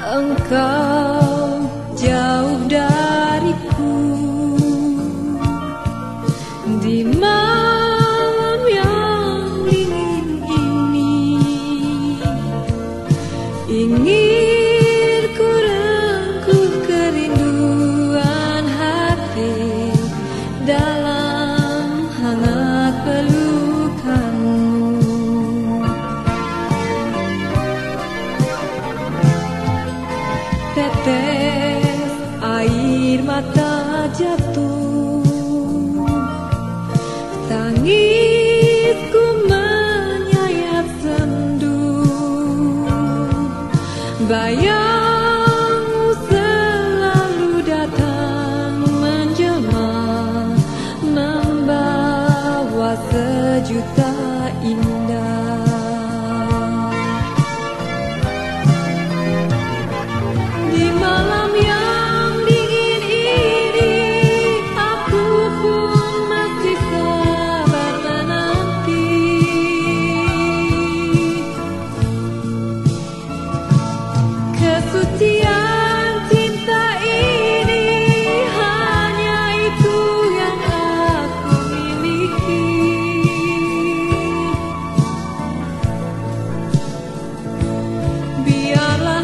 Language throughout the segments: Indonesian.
Engkau jauh dariku di malam yang dingin ini. Ingin ku rengkuh kerinduan hati dalam hangat pelukanmu. Tetes air mata jatuh, tangisku menyayat sendu. Bayangmu selalu datang menjelma, membawa sejuta indah. Di malam yang dingin ini, aku pun masih sabar menanti. Kesucian cinta ini hanya itu yang aku miliki. Biarlah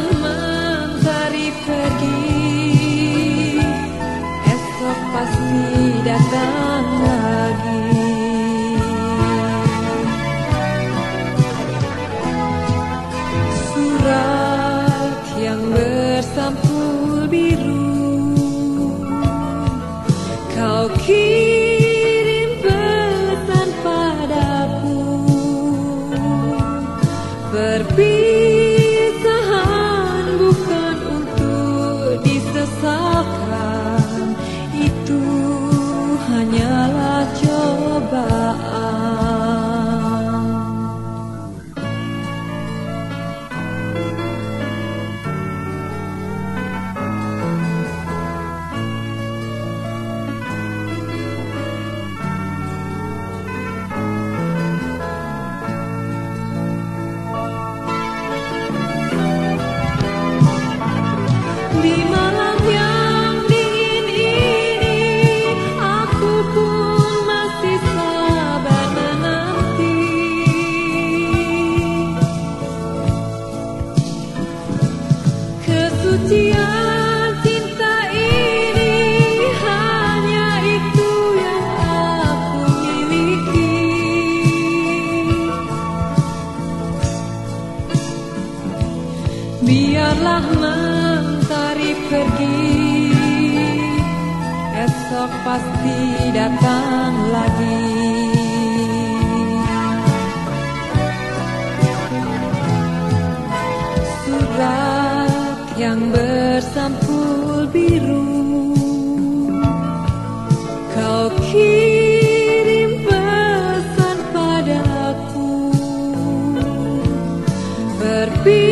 pergi, esok pasti datang lagi. Surat yang bersampul biru, kau kirim pesan padaku. Perpisahan bukan untuk disesalkan, itu hanyalah cobaan. Di malam yang dingin ini, aku pun masih sabar menanti. Kesucian cinta ini hanya itu yang aku miliki. Biarlah mentari pergi, esok pasti datang lagi. Surat yang bersampul biru, kau kirim pesan padaku.